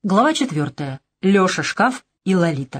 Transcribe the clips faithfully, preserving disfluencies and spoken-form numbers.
Глава четвертая. Леша Шкаф и Лолита.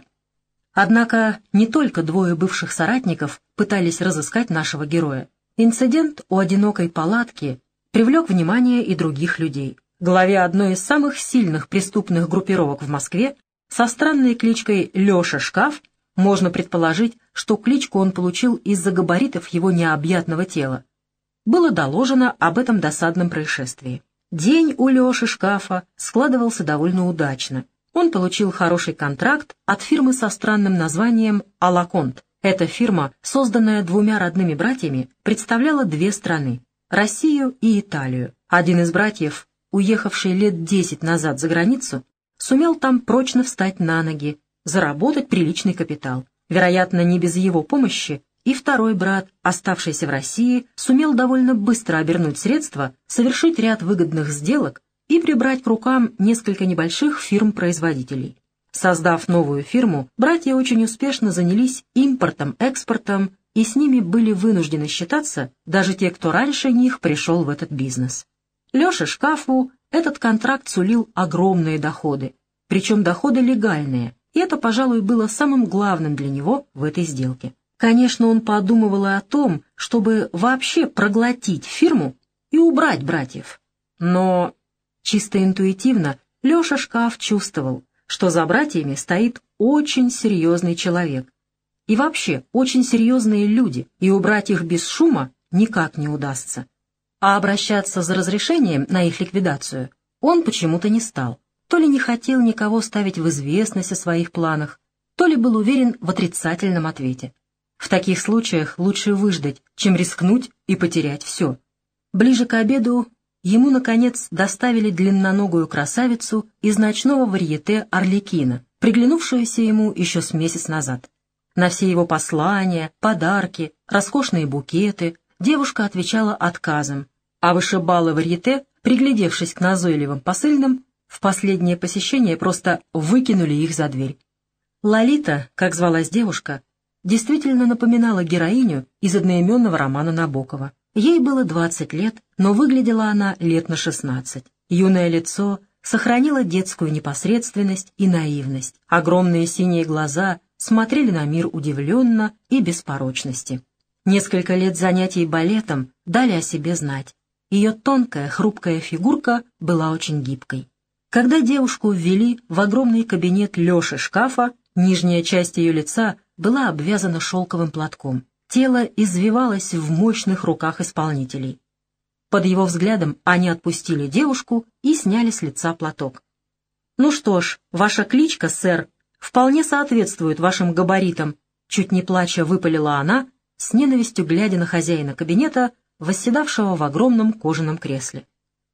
Однако не только двое бывших соратников пытались разыскать нашего героя. Инцидент у одинокой палатки привлек внимание и других людей. Главе одной из самых сильных преступных группировок в Москве со странной кличкой Леша Шкаф можно предположить, что кличку он получил из-за габаритов его необъятного тела. Было доложено об этом досадном происшествии. День у Леши Шкафа складывался довольно удачно. Он получил хороший контракт от фирмы со странным названием «Алаконт». Эта фирма, созданная двумя родными братьями, представляла две страны — Россию и Италию. Один из братьев, уехавший лет десять назад за границу, сумел там прочно встать на ноги, заработать приличный капитал. Вероятно, не без его помощи и второй брат, оставшийся в России, сумел довольно быстро обернуть средства, совершить ряд выгодных сделок и прибрать к рукам несколько небольших фирм-производителей. Создав новую фирму, братья очень успешно занялись импортом, экспортом, и с ними были вынуждены считаться даже те, кто раньше них пришел в этот бизнес. Леше Шкафу этот контракт сулил огромные доходы, причем доходы легальные, и это, пожалуй, было самым главным для него в этой сделке. Конечно, он подумывал и о том, чтобы вообще проглотить фирму и убрать братьев. Но чисто интуитивно Леша Шкаф чувствовал, что за братьями стоит очень серьезный человек. И вообще очень серьезные люди, и убрать их без шума никак не удастся. А обращаться за разрешением на их ликвидацию он почему-то не стал. То ли не хотел никого ставить в известность о своих планах, то ли был уверен в отрицательном ответе. В таких случаях лучше выждать, чем рискнуть и потерять все. Ближе к обеду ему, наконец, доставили длинноногую красавицу из ночного варьете «Арлекино», приглянувшуюся ему еще с месяц назад. На все его послания, подарки, роскошные букеты девушка отвечала отказом, а вышибалы варьете, приглядевшись к назойливым посыльным, в последнее посещение просто выкинули их за дверь. Лолита, как звалась девушка, действительно напоминала героиню из одноименного романа Набокова. Ей было двадцать лет, но выглядела она лет на шестнадцать. Юное лицо сохранило детскую непосредственность и наивность. Огромные синие глаза смотрели на мир удивленно и без порочности. Несколько лет занятий балетом дали о себе знать. Ее тонкая, хрупкая фигурка была очень гибкой. Когда девушку ввели в огромный кабинет Леши Шкафа, нижняя часть ее лица была обвязана шелковым платком. Тело извивалось в мощных руках исполнителей. Под его взглядом они отпустили девушку и сняли с лица платок. «Ну что ж, ваша кличка, сэр, вполне соответствует вашим габаритам», чуть не плача выпалила она, с ненавистью глядя на хозяина кабинета, восседавшего в огромном кожаном кресле.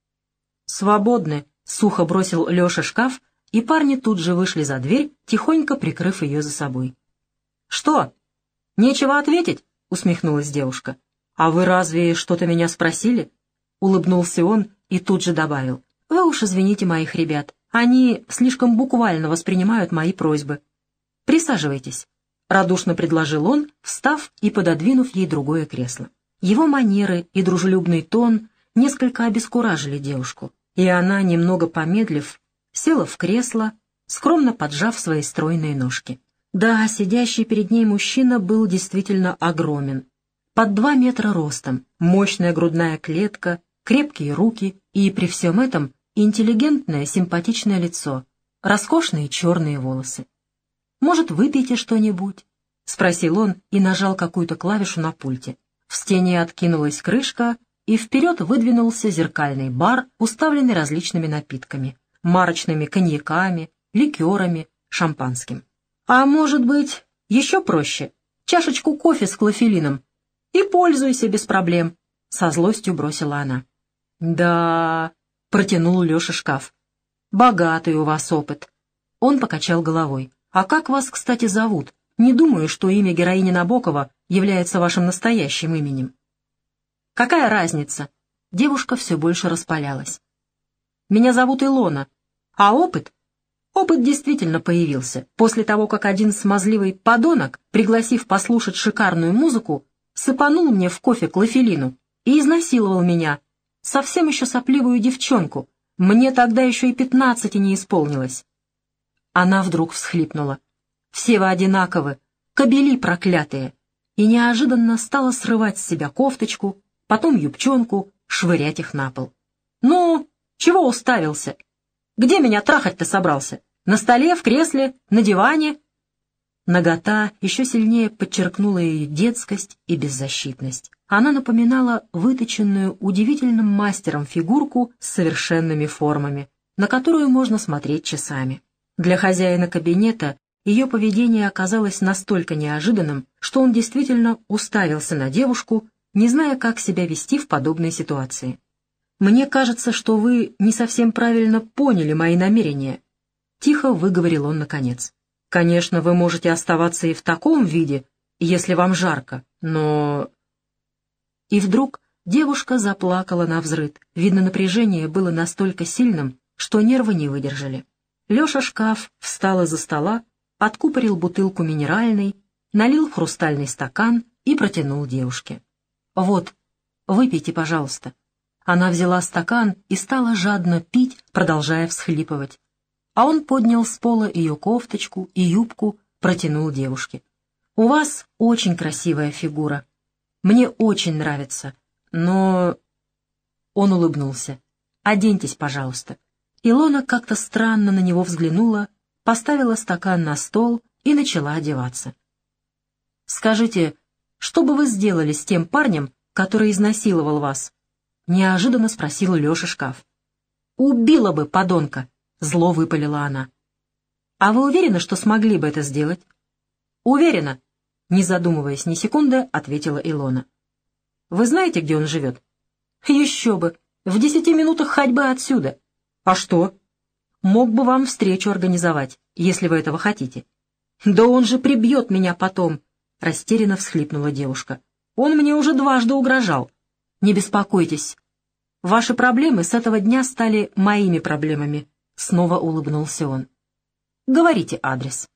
«Свободны», — сухо бросил Леша Шкаф, и парни тут же вышли за дверь, тихонько прикрыв ее за собой. «Что? Нечего ответить?» — усмехнулась девушка. «А вы разве что-то меня спросили?» — улыбнулся он и тут же добавил. «Вы уж извините моих ребят, они слишком буквально воспринимают мои просьбы. Присаживайтесь», — радушно предложил он, встав и пододвинув ей другое кресло. Его манеры и дружелюбный тон несколько обескуражили девушку, и она, немного помедлив, села в кресло, скромно поджав свои стройные ножки. Да, сидящий перед ней мужчина был действительно огромен. Под два метра ростом, мощная грудная клетка, крепкие руки и при всем этом интеллигентное симпатичное лицо, роскошные черные волосы. «Может, выпейте что-нибудь?» — спросил он и нажал какую-то клавишу на пульте. В стене откинулась крышка, и вперед выдвинулся зеркальный бар, уставленный различными напитками, марочными коньяками, ликерами, шампанским. «А может быть, еще проще? Чашечку кофе с клофелином. И пользуйся без проблем», — со злостью бросила она. «Да», — протянул Леша Шкаф, — «богатый у вас опыт». Он покачал головой. «А как вас, кстати, зовут? Не думаю, что имя героини Набокова является вашим настоящим именем». «Какая разница?» Девушка все больше распалялась. «Меня зовут Илона. А опыт? Опыт действительно появился после того, как один смазливый подонок, пригласив послушать шикарную музыку, сыпанул мне в кофе клофелину и изнасиловал меня, совсем еще сопливую девчонку, Мне тогда еще и пятнадцати не исполнилось». Она вдруг всхлипнула. «Все вы одинаковы, кобели проклятые!» И неожиданно стала срывать с себя кофточку, потом юбчонку, швырять их на пол. «Ну, чего уставился? Где меня трахать-то собрался? На столе, в кресле, на диване?» Нагота еще сильнее подчеркнула ее детскость и беззащитность. Она напоминала выточенную удивительным мастером фигурку с совершенными формами, на которую можно смотреть часами. Для хозяина кабинета ее поведение оказалось настолько неожиданным, что он действительно уставился на девушку, не зная, как себя вести в подобной ситуации. «Мне кажется, что вы не совсем правильно поняли мои намерения», — тихо выговорил он наконец. «Конечно, вы можете оставаться и в таком виде, если вам жарко, но...» И вдруг девушка заплакала навзрыд. Видно, напряжение было настолько сильным, что нервы не выдержали. Леша Шкаф встал из-за стола, откупорил бутылку минеральной, налил в хрустальный стакан и протянул девушке. «Вот, выпейте, пожалуйста». Она взяла стакан и стала жадно пить, продолжая всхлипывать. А он поднял с пола ее кофточку и юбку, протянул девушке. «У вас очень красивая фигура. Мне очень нравится, но...» Он улыбнулся. «Оденьтесь, пожалуйста». Илона как-то странно на него взглянула, поставила стакан на стол и начала одеваться. «Скажите, что бы вы сделали с тем парнем, который изнасиловал вас?» — неожиданно спросил Леша Шкаф. «Убила бы, подонка!» — зло выпалила она. «А вы уверены, что смогли бы это сделать?» «Уверена», — не задумываясь ни секунды, ответила Илона. «Вы знаете, где он живет?» «Еще бы! В десяти минутах ходьбы отсюда». «А что?» «Мог бы вам встречу организовать, если вы этого хотите». «Да он же прибьет меня потом», — растерянно всхлипнула девушка. «Он мне уже дважды угрожал». «Не беспокойтесь. Ваши проблемы с этого дня стали моими проблемами», — снова улыбнулся он. «Говорите адрес».